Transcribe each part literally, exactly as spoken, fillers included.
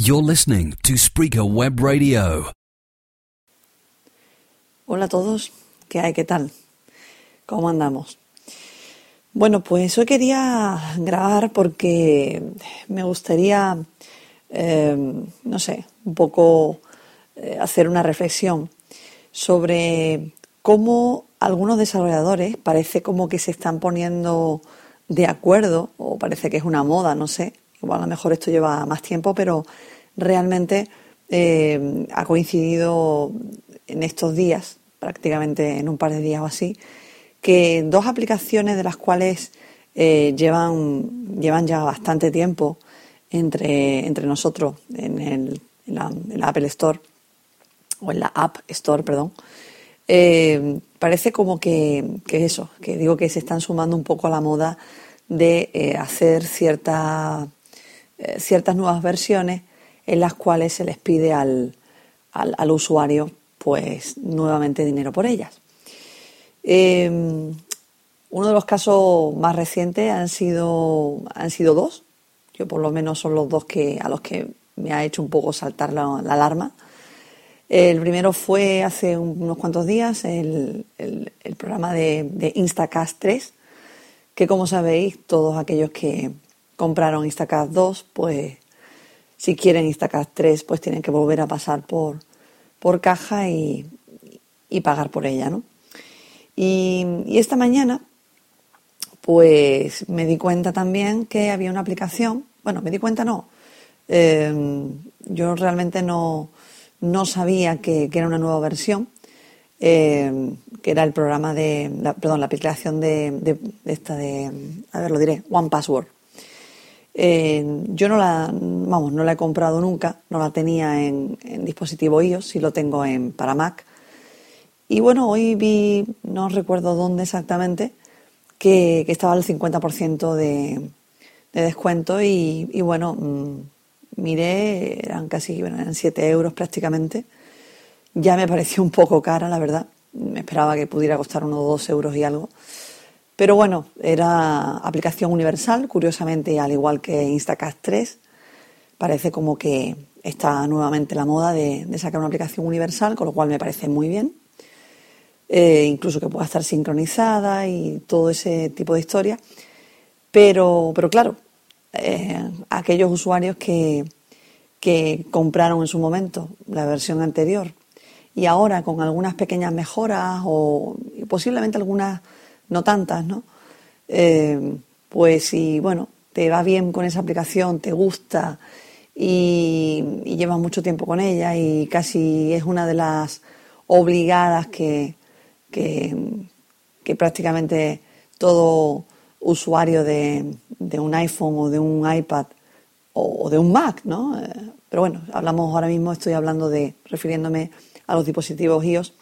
You're listening to Spreaker Web Radio. Hola a todos, ¿qué hay? ¿Qué tal? ¿Cómo andamos? Bueno, pues hoy quería grabar porque me gustaría, eh, no sé, un poco eh, hacer una reflexión sobre cómo algunos desarrolladores parece como que se están poniendo de acuerdo, o parece que es una moda, no sé, igual a lo mejor esto lleva más tiempo, pero realmente eh, ha coincidido en estos días, prácticamente en un par de días o así, que dos aplicaciones de las cuales eh, llevan, llevan ya bastante tiempo entre, entre nosotros en, el, en, la, en la Apple Store, o en la App Store, perdón, eh, parece como que, que eso, que digo que se están sumando un poco a la moda de eh, hacer cierta, eh, ciertas nuevas versiones en las cuales se les pide al, al, al usuario pues nuevamente dinero por ellas. Eh, uno de los casos más recientes han sido, han sido dos. Yo por lo menos son los dos que, a los que me ha hecho un poco saltar la, la alarma. El primero fue hace unos cuantos días el, el, el programa de, de Instacast tres, que como sabéis, todos aquellos que compraron Instacast dos, pues si quieren Instacast tres, pues tienen que volver a pasar por, por caja y, y pagar por ella, ¿no? Y, y esta mañana, pues me di cuenta también que había una aplicación. Bueno, me di cuenta no. Eh, yo realmente no, no sabía que, que era una nueva versión. Eh, que era el programa de, la, perdón, la aplicación de, de, de esta de, a ver, lo diré, One Password. Eh, yo no la, vamos, no la he comprado nunca, no la tenía en, en dispositivo iOS, sí lo tengo en para Mac. Y bueno, hoy vi, no recuerdo dónde exactamente, que, que estaba al cincuenta por ciento de, de descuento y, y bueno, mmm, miré, eran casi, bueno, eran siete euros prácticamente. Ya me pareció un poco cara, la verdad. Me esperaba que pudiera costar unos dos euros y algo. Pero bueno, era aplicación universal, curiosamente, al igual que Instacast tres. Parece como que está nuevamente la moda de, de sacar una aplicación universal, con lo cual me parece muy bien. Eh, incluso que pueda estar sincronizada y todo ese tipo de historias. Pero, pero claro, eh, aquellos usuarios que, que compraron en su momento la versión anterior, y ahora con algunas pequeñas mejoras o posiblemente algunas no tantas, ¿no? Eh, pues si, bueno, te va bien con esa aplicación, te gusta y, y llevas mucho tiempo con ella y casi es una de las obligadas que, que, que prácticamente todo usuario de, de un iPhone o de un iPad o, o de un Mac, ¿no? Eh, pero bueno, hablamos ahora mismo, estoy hablando de, refiriéndome a los dispositivos iOS,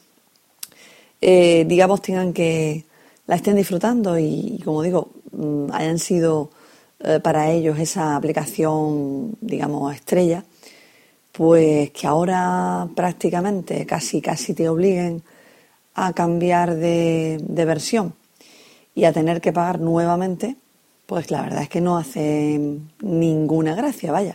eh, digamos, tengan que la estén disfrutando y, como digo, hayan sido eh, para ellos esa aplicación, digamos, estrella, pues que ahora prácticamente casi casi te obliguen a cambiar de, de versión y a tener que pagar nuevamente, pues la verdad es que no hace ninguna gracia, vaya.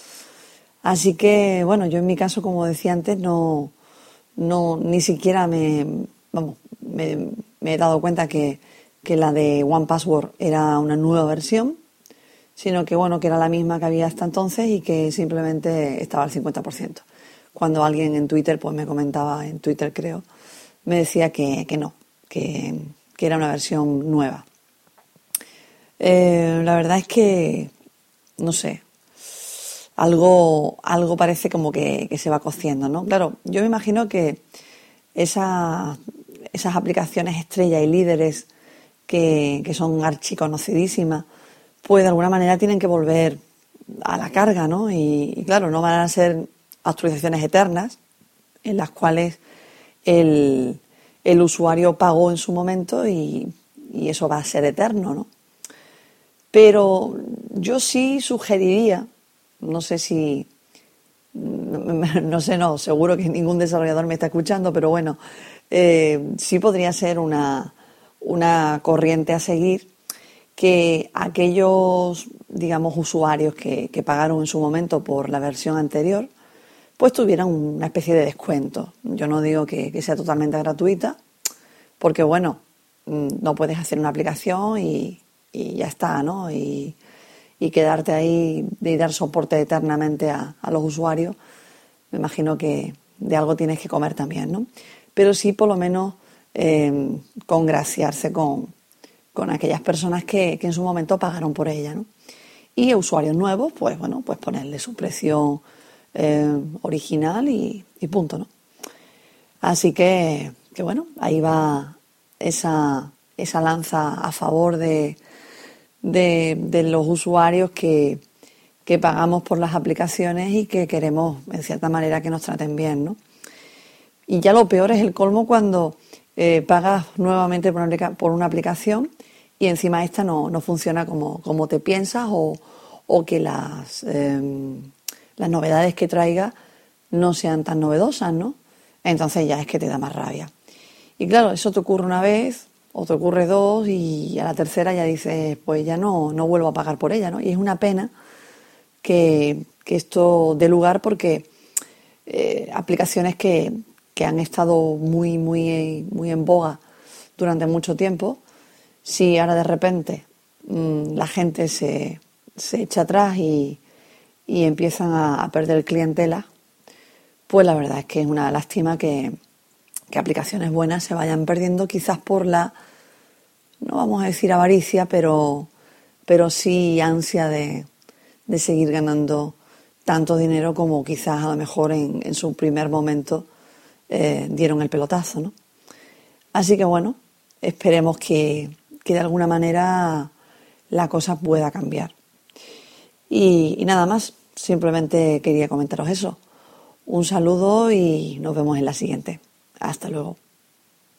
Así que, bueno, yo en mi caso, como decía antes, no... No, ni siquiera me, vamos, me, me he dado cuenta que, que la de One Password era una nueva versión, sino que bueno, que era la misma que había hasta entonces y que simplemente estaba al cincuenta por ciento. Cuando alguien en Twitter, pues me comentaba, en Twitter creo, me decía que, que no, que, que era una versión nueva. Eh, la verdad es que, no sé, algo, algo parece como que, que se va cociendo, ¿no? Claro, yo me imagino que esa, esas aplicaciones estrella y líderes que, que son archiconocidísimas, pues de alguna manera tienen que volver a la carga, ¿no? Y, y claro, no van a ser actualizaciones eternas en las cuales el, el usuario pagó en su momento y, y eso va a ser eterno, ¿no? Pero yo sí sugeriría, no sé si, no sé, no, seguro que ningún desarrollador me está escuchando, pero bueno, eh, sí podría ser una, una corriente a seguir que aquellos digamos, usuarios que, que pagaron en su momento por la versión anterior, pues tuvieran una especie de descuento. Yo no digo que, que sea totalmente gratuita, porque bueno, no puedes hacer una aplicación y, y ya está, ¿no? Y, y quedarte ahí y dar soporte eternamente a, a los usuarios. Me imagino que de algo tienes que comer también, ¿no? Pero sí, por lo menos, eh, congraciarse con, con aquellas personas que, que en su momento pagaron por ella, ¿no? Y a usuarios nuevos, pues bueno, pues ponerle su precio eh, original y, y punto, ¿no? Así que, que bueno, ahí va esa, esa lanza a favor de, de, de los usuarios que, que pagamos por las aplicaciones y que queremos, en cierta manera, que nos traten bien, ¿no? Y ya lo peor es el colmo cuando eh, pagas nuevamente por una, por una aplicación y encima esta no, no funciona como, como te piensas o, o que las, eh, las novedades que traiga no sean tan novedosas, ¿no? Entonces ya es que te da más rabia. Y claro, eso te ocurre una vez o te ocurre dos y a la tercera ya dices, pues ya no, no vuelvo a pagar por ella, ¿no? Y es una pena que, que esto dé lugar porque eh, aplicaciones que, que han estado muy, muy, muy en boga durante mucho tiempo, si ahora de repente mmm, la gente se, se echa atrás y, y empiezan a, a perder clientela, pues la verdad es que es una lástima que, que aplicaciones buenas se vayan perdiendo, quizás por la, no vamos a decir avaricia, pero, pero sí ansia de, de seguir ganando tanto dinero como quizás a lo mejor en, en su primer momento eh, dieron el pelotazo, ¿no? Así que bueno, esperemos que, que de alguna manera la cosa pueda cambiar. Y, y nada más, simplemente quería comentaros eso. Un saludo y nos vemos en la siguiente. Hasta luego.